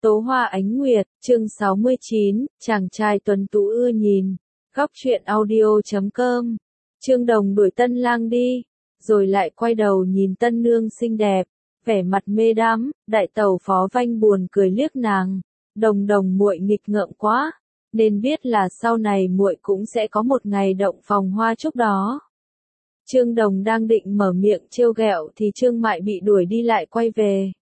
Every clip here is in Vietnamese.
Tố Hoa Ánh Nguyệt, chương 69, chàng trai tuấn tú ưa nhìn. Góc truyện audio.com. Trương Đồng đuổi Tân Lang đi, rồi lại quay đầu nhìn Tân Nương xinh đẹp, vẻ mặt mê đắm. Đại tẩu Phó Vanh buồn cười liếc nàng, Đồng muội nghịch ngợm quá, nên biết là sau này muội cũng sẽ có một ngày động phòng hoa trúc đó. Trương Đồng đang định mở miệng trêu ghẹo thì Trương Mại bị đuổi đi lại quay về.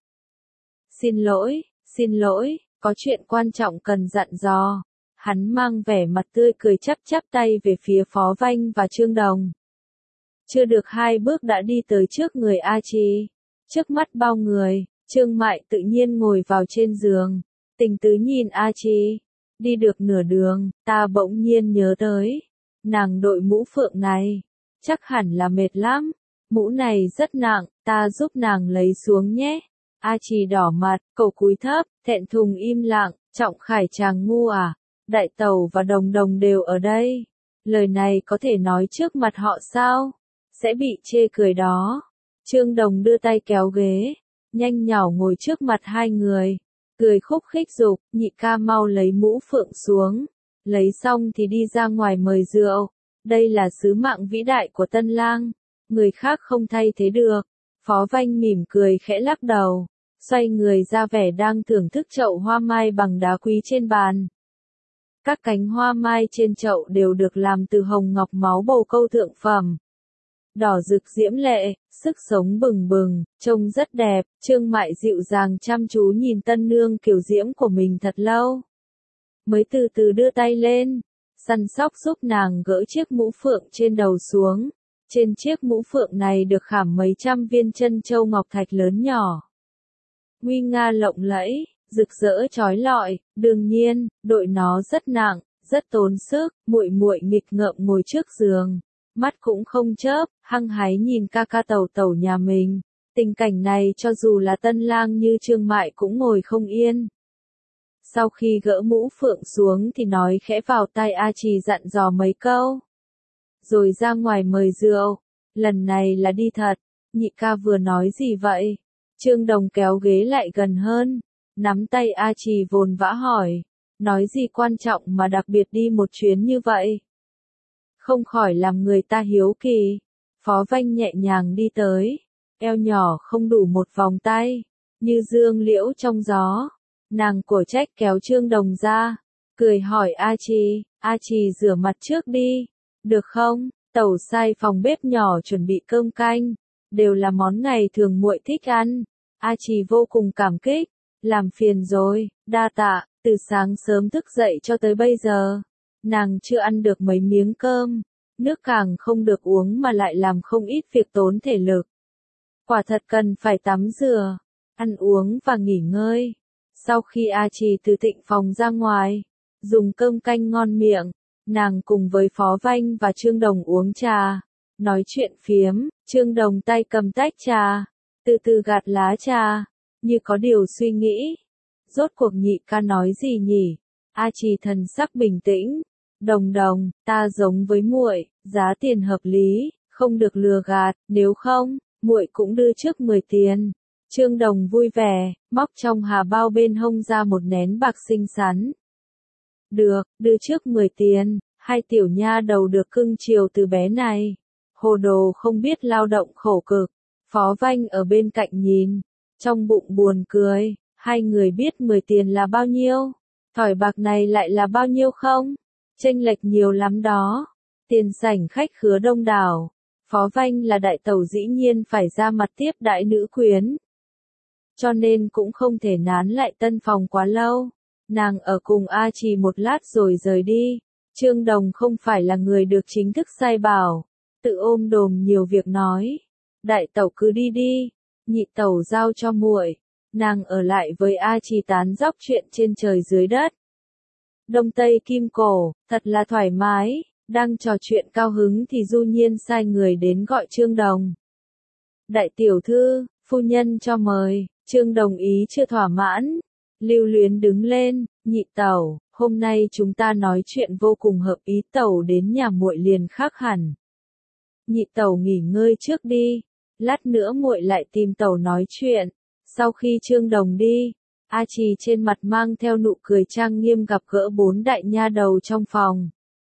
Xin lỗi, có chuyện quan trọng cần dặn dò. Hắn mang vẻ mặt tươi cười chắp tay về phía Phó Vanh và Trương Đồng. Chưa được 2 bước đã đi tới trước người A Chi. Trước mắt bao người, Trương Mại tự nhiên ngồi vào trên giường, tình tứ nhìn A Chi. Đi được nửa đường, ta bỗng nhiên nhớ tới. Nàng đội mũ phượng này, chắc hẳn là mệt lắm. Mũ này rất nặng, ta giúp nàng lấy xuống nhé. A Chi đỏ mặt, cậu cúi thấp, thẹn thùng im lặng. Trọng Khải chàng ngu à? Đại tẩu và Đồng đều ở đây. Lời này có thể nói trước mặt họ sao? Sẽ bị chê cười đó. Trương Đồng đưa tay kéo ghế, nhanh nhảu ngồi trước mặt hai người, cười khúc khích giục, nhị ca mau lấy mũ phượng xuống. Lấy xong thì đi ra ngoài mời rượu. Đây là sứ mạng vĩ đại của Tân Lang, người khác không thay thế được. Phó Vanh mỉm cười khẽ lắc đầu, xoay người ra vẻ đang thưởng thức chậu hoa mai bằng đá quý trên bàn. Các cánh hoa mai trên chậu đều được làm từ hồng ngọc máu bầu câu thượng phẩm. Đỏ rực diễm lệ, sức sống bừng bừng, trông rất đẹp. Trương Mại dịu dàng chăm chú nhìn Tân Nương kiều diễm của mình thật lâu, mới từ từ đưa tay lên, săn sóc giúp nàng gỡ chiếc mũ phượng trên đầu xuống. Trên chiếc mũ phượng này được khảm mấy trăm viên chân châu ngọc thạch lớn nhỏ, nguy nga lộng lẫy, rực rỡ chói lọi. Đương nhiên, đội nó rất nặng, rất tốn sức. Muội nghịch ngợm ngồi trước giường, mắt cũng không chớp, hăng hái nhìn ca tẩu nhà mình. Tình cảnh này cho dù là Tân Lang như Trương Mại cũng ngồi không yên. Sau khi gỡ mũ phượng xuống thì nói khẽ vào tai A Chi dặn dò mấy câu, rồi ra ngoài mời rượu. Lần này là đi thật. Nhị ca vừa nói gì vậy? Trương Đồng kéo ghế lại gần hơn, nắm tay A Chi vồn vã hỏi. Nói gì quan trọng mà đặc biệt đi một chuyến như vậy? Không khỏi làm người ta hiếu kỳ. Phó Vanh nhẹ nhàng đi tới, eo nhỏ không đủ một vòng tay, như dương liễu trong gió. Nàng cổ trách kéo Trương Đồng ra, cười hỏi A Chi rửa mặt trước đi, được không? Tẩu sai phòng bếp nhỏ chuẩn bị cơm canh, đều là món ngày thường muội thích ăn. A Chi vô cùng cảm kích, làm phiền rồi, đa tạ. Từ sáng sớm thức dậy cho tới bây giờ, nàng chưa ăn được mấy miếng cơm, nước càng không được uống mà lại làm không ít việc tốn thể lực. Quả thật cần phải tắm rửa, ăn uống và nghỉ ngơi. Sau khi A Chi từ Tịnh phòng ra ngoài, dùng cơm canh ngon miệng, nàng cùng với Phó Vanh và Trương Đồng uống trà, nói chuyện phiếm. Trương Đồng tay cầm tách trà, từ từ gạt lá trà, như có điều suy nghĩ. Rốt cuộc nhị ca nói gì nhỉ? A Chi thần sắc bình tĩnh. Đồng, ta giống với muội, giá tiền hợp lý, không được lừa gạt, nếu không, muội cũng đưa trước 10 tiền. Trương Đồng vui vẻ, móc trong hà bao bên hông ra một nén bạc xinh xắn. Được, đưa trước 10 tiền, hai tiểu nha đầu được cưng chiều từ bé này. Hồ đồ không biết lao động khổ cực. Phó Vanh ở bên cạnh nhìn, trong bụng buồn cười. Hai người biết 10 tiền là bao nhiêu? Thỏi bạc này lại là bao nhiêu không? Chênh lệch nhiều lắm đó. Tiền sảnh khách khứa đông đảo. Phó Vanh là đại tẩu dĩ nhiên phải ra mặt tiếp đãi nữ quyến, cho nên cũng không thể nán lại tân phòng quá lâu. Nàng ở cùng A Chi một lát rồi rời đi. Trương Đồng không phải là người được chính thức sai bảo, tự ôm đồm nhiều việc nói. Đại tẩu cứ đi đi, nhị tẩu giao cho muội. Nàng ở lại với A Chi tán dóc chuyện trên trời dưới đất. Đông Tây Kim Cổ, thật là thoải mái. Đang trò chuyện cao hứng thì Du Nhiên sai người đến gọi Trương Đồng. Đại tiểu thư, phu nhân cho mời. Trương Đồng ý chưa thỏa mãn, lưu luyến đứng lên. Nhị tẩu, hôm nay chúng ta nói chuyện vô cùng hợp ý, tẩu đến nhà muội liền khác hẳn. Nhị tẩu nghỉ ngơi trước đi, lát nữa muội lại tìm tẩu nói chuyện. Sau khi Trương Đồng đi, A Trì trên mặt mang theo nụ cười trang nghiêm gặp gỡ 4 đại nha đầu trong phòng.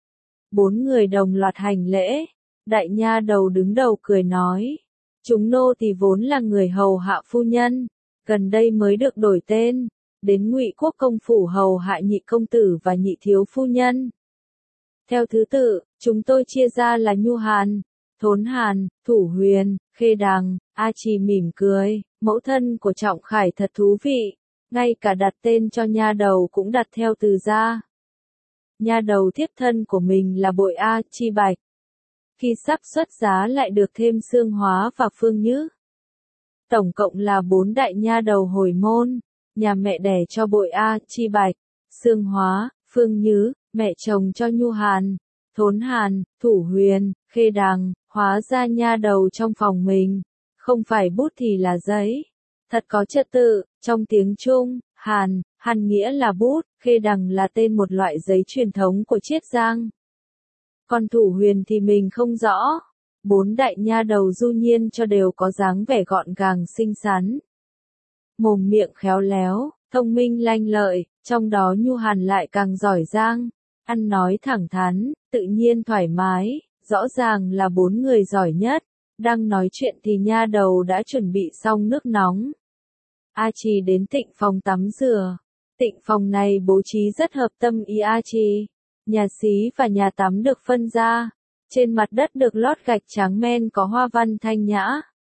4 người đồng loạt hành lễ, đại nha đầu đứng đầu cười nói. Chúng nô tỳ vốn là người hầu hạ phu nhân, gần đây mới được đổi tên, đến Ngụy Quốc công phủ hầu hạ nhị công tử và nhị thiếu phu nhân. Theo thứ tự, chúng tôi chia ra là Nhu Hàn, Thốn Hàn, Thủ Huyền, Khê Đằng. A Trì mỉm cười, mẫu thân của Trọng Khải thật thú vị, ngay cả đặt tên cho nha đầu cũng đặt theo từ gia. Nha đầu thiếp thân của mình là Bội A Chi Bạch. Khi sắp xuất giá lại được thêm Sương Hóa và Phương Nhứ. Tổng cộng là 4 đại nha đầu hồi môn, nhà mẹ đẻ cho Bội A Chi Bạch, Sương Hóa, Phương Nhứ, mẹ chồng cho Nhu Hàn, Thốn Hàn, Thủ Huyền, Khê Đằng. Hóa ra nha đầu trong phòng mình, không phải bút thì là giấy. Thật có trật tự, trong tiếng Trung, Hàn nghĩa là bút, Khê Đằng là tên một loại giấy truyền thống của Chiết Giang. Còn Thủ Huyền thì mình không rõ. 4 đại nha đầu du nhiên cho đều có dáng vẻ gọn gàng xinh xắn. Mồm miệng khéo léo, thông minh lanh lợi, trong đó Nhu Hàn lại càng giỏi giang, ăn nói thẳng thắn, tự nhiên thoải mái, rõ ràng là 4 người giỏi nhất. Đang nói chuyện thì nha đầu đã chuẩn bị xong nước nóng. A Trì đến tịnh phòng tắm rửa. Tịnh phòng này bố trí rất hợp tâm ý A Trì. Nhà xí và nhà tắm được phân ra. Trên mặt đất được lót gạch trắng men có hoa văn thanh nhã.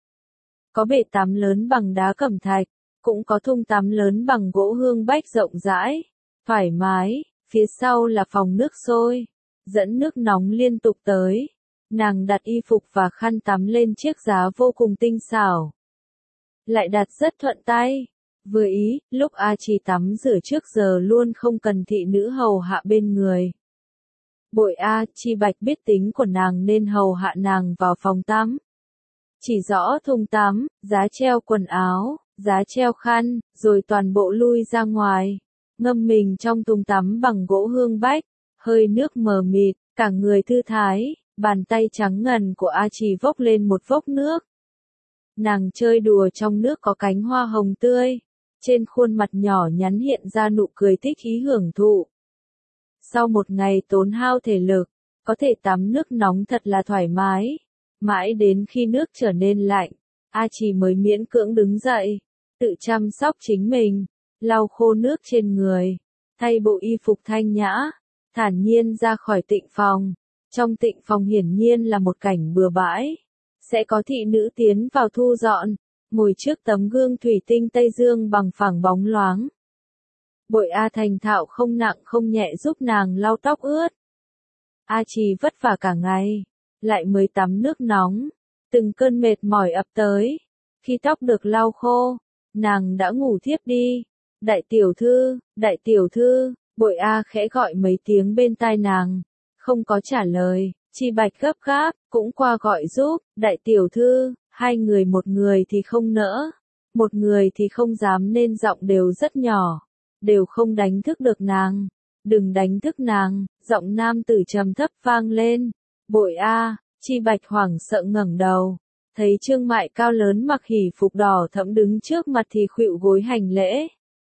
Có bể tắm lớn bằng đá cẩm thạch, cũng có thung tắm lớn bằng gỗ hương bách rộng rãi, thoải mái. Phía sau là phòng nước sôi, dẫn nước nóng liên tục tới. Nàng đặt y phục và khăn tắm lên chiếc giá vô cùng tinh xảo. Lại đặt rất thuận tay. Vừa ý, lúc A Trì tắm rửa trước giờ luôn không cần thị nữ hầu hạ bên người. Bội A Chi Bạch biết tính của nàng nên hầu hạ nàng vào phòng tắm. Chỉ rõ thùng tắm, giá treo quần áo, giá treo khăn, rồi toàn bộ lui ra ngoài. Ngâm mình trong thùng tắm bằng gỗ hương bách, hơi nước mờ mịt, cả người thư thái. Bàn tay trắng ngần của A Trì vốc lên một vốc nước. Nàng chơi đùa trong nước có cánh hoa hồng tươi. Trên khuôn mặt nhỏ nhắn hiện ra nụ cười thích ý hưởng thụ. Sau một ngày tốn hao thể lực, có thể tắm nước nóng thật là thoải mái. Mãi đến khi nước trở nên lạnh, A Trì mới miễn cưỡng đứng dậy, tự chăm sóc chính mình, lau khô nước trên người, thay bộ y phục thanh nhã, thản nhiên ra khỏi tịnh phòng. Trong tịnh phòng hiển nhiên là một cảnh bừa bãi. Sẽ có thị nữ tiến vào thu dọn, ngồi trước tấm gương thủy tinh Tây Dương bằng phẳng bóng loáng. Bội A thành thạo không nặng không nhẹ giúp nàng lau tóc ướt. A Trì vất vả cả ngày, lại mới tắm nước nóng, từng cơn mệt mỏi ập tới. Khi tóc được lau khô, nàng đã ngủ thiếp đi. Đại tiểu thư, Bội A khẽ gọi mấy tiếng bên tai nàng. Không có trả lời, Chi Bạch gấp gáp, cũng qua gọi giúp. Đại tiểu thư, 2 người, một người thì không nỡ, một người thì không dám nên giọng đều rất nhỏ, đều không đánh thức được nàng. Đừng đánh thức nàng, giọng nam tử trầm thấp vang lên. Bội A, Chi Bạch hoảng sợ ngẩng đầu, thấy Trương Mại cao lớn mặc hỉ phục đỏ thẫm đứng trước mặt thì khuỵu gối hành lễ.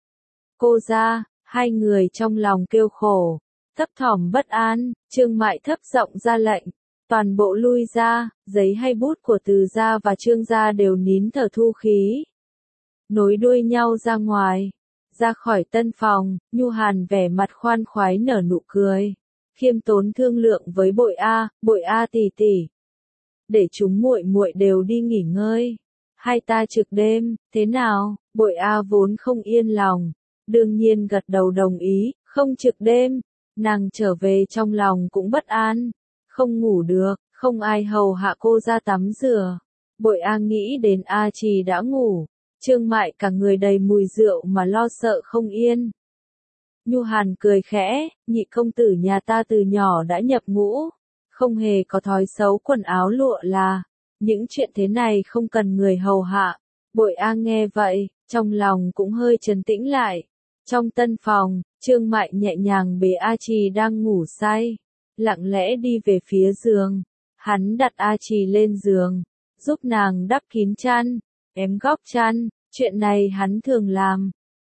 Cô ra, 2 người trong lòng kêu khổ, thấp thỏm bất an. Trương Mại thấp giọng ra lệnh, toàn bộ lui ra. Giấy hay bút của Từ gia và Trương gia đều nín thở thu khí, nối đuôi nhau ra ngoài. Ra khỏi tân phòng, Nhu Hàn vẻ mặt khoan khoái nở nụ cười, khiêm tốn thương lượng với Bội A tỷ tỷ, để chúng muội muội đều đi nghỉ ngơi, hai ta trực đêm, thế nào? Bội A vốn không yên lòng, đương nhiên gật đầu đồng ý. Không trực đêm, nàng trở về trong lòng cũng bất an, không ngủ được, không ai hầu hạ cô ra tắm rửa. Bội A nghĩ đến A Trì đã ngủ, Trương Mại cả người đầy mùi rượu mà lo sợ không yên. Nhu Hàn cười khẽ, nhị công tử nhà ta từ nhỏ đã nhập ngũ, không hề có thói xấu quần áo lụa là, những chuyện thế này không cần người hầu hạ. Bội A nghe vậy, trong lòng cũng hơi trấn tĩnh lại. Trong tân phòng, Trương Mại nhẹ nhàng bế A Trì đang ngủ say, lặng lẽ đi về phía giường. Hắn đặt A Trì lên giường, giúp nàng đắp kín chăn, ém góc chăn. Chuyện này hắn thường làm,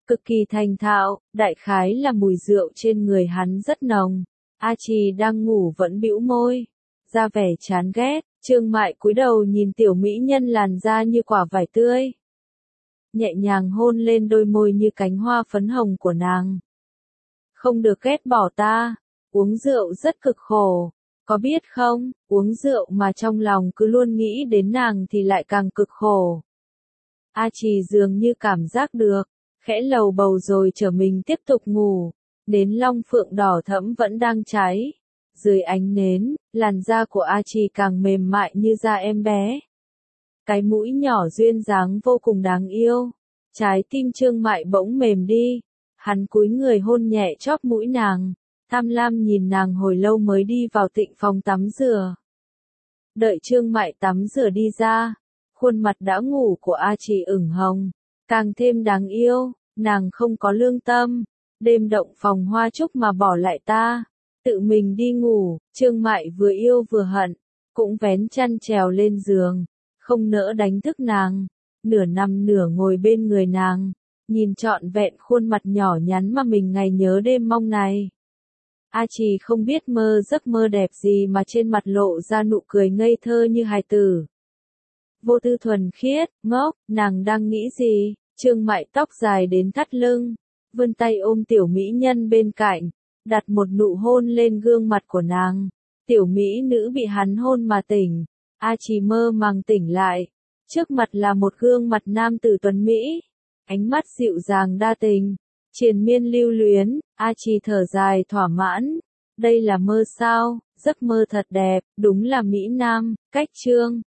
cực kỳ thành thạo, đại khái là mùi rượu trên người hắn rất nồng. A Trì đang ngủ vẫn bĩu môi, ra vẻ chán ghét. Trương Mại cúi đầu nhìn tiểu mỹ nhân làn da như quả vải tươi, nhẹ nhàng hôn lên đôi môi như cánh hoa phấn hồng của nàng. Không được ghét bỏ ta, uống rượu rất cực khổ, có biết không, uống rượu mà trong lòng cứ luôn nghĩ đến nàng thì lại càng cực khổ. A Trì dường như cảm giác được, khẽ lầu bầu rồi trở mình tiếp tục ngủ. Nến long phượng đỏ thẫm vẫn đang cháy. Dưới ánh nến, làn da của A Trì càng mềm mại như da em bé. Cái mũi nhỏ duyên dáng vô cùng đáng yêu. Trái tim Trương Mại bỗng mềm đi. Hắn cúi người hôn nhẹ chóp mũi nàng. Tham lam nhìn nàng hồi lâu mới đi vào tịnh phòng tắm rửa. Đợi Trương Mại tắm rửa đi ra, khuôn mặt đã ngủ của A Trì ửng hồng, càng thêm đáng yêu. Nàng không có lương tâm, đêm động phòng hoa trúc mà bỏ lại ta, tự mình đi ngủ. Trương Mại vừa yêu vừa hận, cũng vén chăn trèo lên giường, không nỡ đánh thức nàng, nửa nằm nửa ngồi bên người nàng, nhìn trọn vẹn khuôn mặt nhỏ nhắn mà mình ngày nhớ đêm mong này. A Trì không biết mơ giấc mơ đẹp gì mà trên mặt lộ ra nụ cười ngây thơ như hài tử. Vô tư thuần khiết, ngốc, nàng đang nghĩ gì? Trương Mại tóc dài đến thắt lưng, vươn tay ôm tiểu mỹ nhân bên cạnh, đặt một nụ hôn lên gương mặt của nàng. Tiểu mỹ nữ bị hắn hôn mà tỉnh, A Trì mơ màng tỉnh lại, trước mặt là một gương mặt nam tử tuấn mỹ, ánh mắt dịu dàng đa tình, triền miên lưu luyến. A Trì thở dài thỏa mãn, đây là mơ sao, giấc mơ thật đẹp, đúng là mỹ nam. Cách chương